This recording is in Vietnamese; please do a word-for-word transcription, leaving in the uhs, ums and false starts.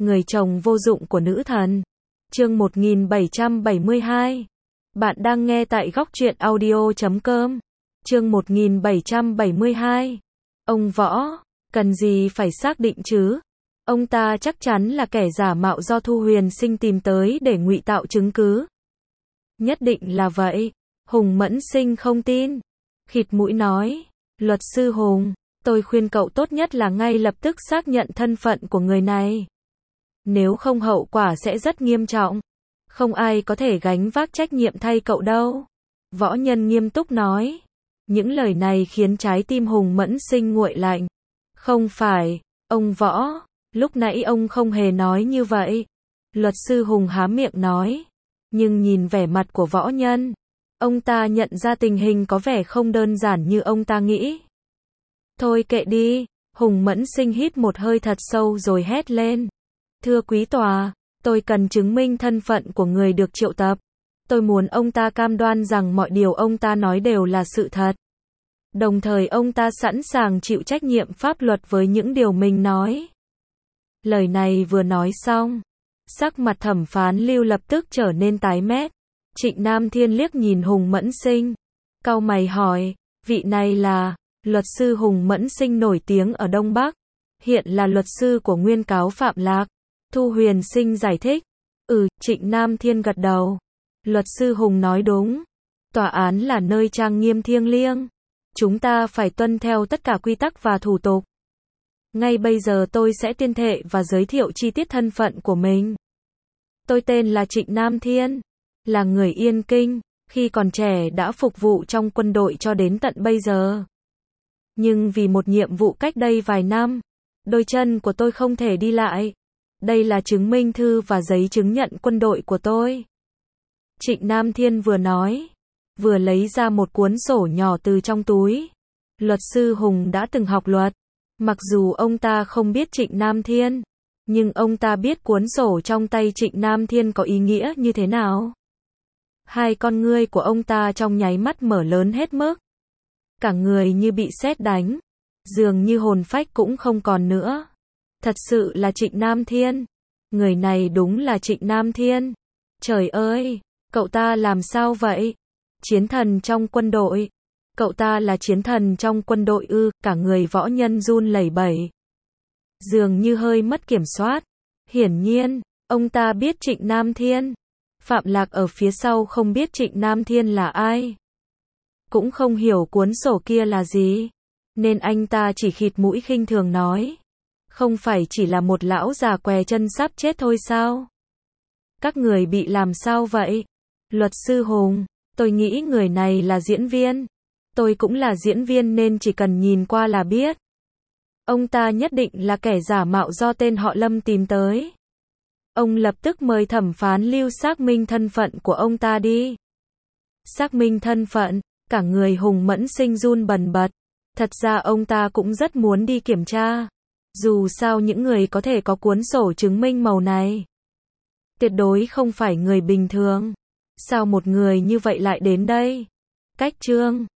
Người chồng vô dụng của nữ thần. Chương một nghìn bảy trăm bảy mươi hai. Bạn đang nghe tại góc truyện audio chấm com. Chương một nghìn bảy trăm bảy mươi hai. Ông Võ, cần gì phải xác định chứ? Ông ta chắc chắn là kẻ giả mạo do Thu Huyền Sinh tìm tới để ngụy tạo chứng cứ. Nhất định là vậy. Hùng Mẫn Sinh không tin. Khịt mũi nói, luật sư Hùng, tôi khuyên cậu tốt nhất là ngay lập tức xác nhận thân phận của người này. Nếu không hậu quả sẽ rất nghiêm trọng. Không ai có thể gánh vác trách nhiệm thay cậu đâu. Võ Nhân nghiêm túc nói. Những lời này khiến trái tim Hùng Mẫn Sinh nguội lạnh. Không phải, ông Võ, lúc nãy ông không hề nói như vậy. Luật sư Hùng há miệng nói. Nhưng nhìn vẻ mặt của Võ Nhân, ông ta nhận ra tình hình có vẻ không đơn giản như ông ta nghĩ. Thôi kệ đi, Hùng Mẫn Sinh hít một hơi thật sâu rồi hét lên. Thưa quý tòa, tôi cần chứng minh thân phận của người được triệu tập. Tôi muốn ông ta cam đoan rằng mọi điều ông ta nói đều là sự thật. Đồng thời ông ta sẵn sàng chịu trách nhiệm pháp luật với những điều mình nói. Lời này vừa nói xong, sắc mặt thẩm phán Lưu lập tức trở nên tái mét. Trịnh Nam Thiên liếc nhìn Hùng Mẫn Sinh, cau mày hỏi, vị này là luật sư Hùng Mẫn Sinh nổi tiếng ở Đông Bắc, hiện là luật sư của nguyên cáo Phạm Lạc. Thu Huyền Sinh giải thích. Ừ, Trịnh Nam Thiên gật đầu. Luật sư Hùng nói đúng. Tòa án là nơi trang nghiêm thiêng liêng. Chúng ta phải tuân theo tất cả quy tắc và thủ tục. Ngay bây giờ tôi sẽ tuyên thệ và giới thiệu chi tiết thân phận của mình. Tôi tên là Trịnh Nam Thiên, là người Yên Kinh, khi còn trẻ đã phục vụ trong quân đội cho đến tận bây giờ. Nhưng vì một nhiệm vụ cách đây vài năm, đôi chân của tôi không thể đi lại. Đây là chứng minh thư và giấy chứng nhận quân đội của tôi. Trịnh Nam Thiên vừa nói, vừa lấy ra một cuốn sổ nhỏ từ trong túi. Luật sư Hùng đã từng học luật. Mặc dù ông ta không biết Trịnh Nam Thiên, nhưng ông ta biết cuốn sổ trong tay Trịnh Nam Thiên có ý nghĩa như thế nào. Hai con ngươi của ông ta trong nháy mắt mở lớn hết mức. Cả người như bị sét đánh, dường như hồn phách cũng không còn nữa. Thật sự là Trịnh Nam Thiên. Người này đúng là Trịnh Nam Thiên. Trời ơi, cậu ta làm sao vậy? Chiến thần trong quân đội. Cậu ta là chiến thần trong quân đội ư? Cả người Võ Nhân run lẩy bẩy. Dường như hơi mất kiểm soát. Hiển nhiên, ông ta biết Trịnh Nam Thiên. Phạm Lạc ở phía sau không biết Trịnh Nam Thiên là ai. Cũng không hiểu cuốn sổ kia là gì. Nên anh ta chỉ khịt mũi khinh thường nói. Không phải chỉ là một lão già què chân sắp chết thôi sao? Các người bị làm sao vậy? Luật sư Hùng, tôi nghĩ người này là diễn viên. Tôi cũng là diễn viên nên chỉ cần nhìn qua là biết. Ông ta nhất định là kẻ giả mạo do tên họ Lâm tìm tới. Ông lập tức mời thẩm phán Lưu xác minh thân phận của ông ta đi. Xác minh thân phận, cả người Hùng Mẫn Sinh run bần bật. Thật ra ông ta cũng rất muốn đi kiểm tra. Dù sao những người có thể có cuốn sổ chứng minh màu này tuyệt đối không phải người bình thường. Sao một người như vậy lại đến đây? Cách chương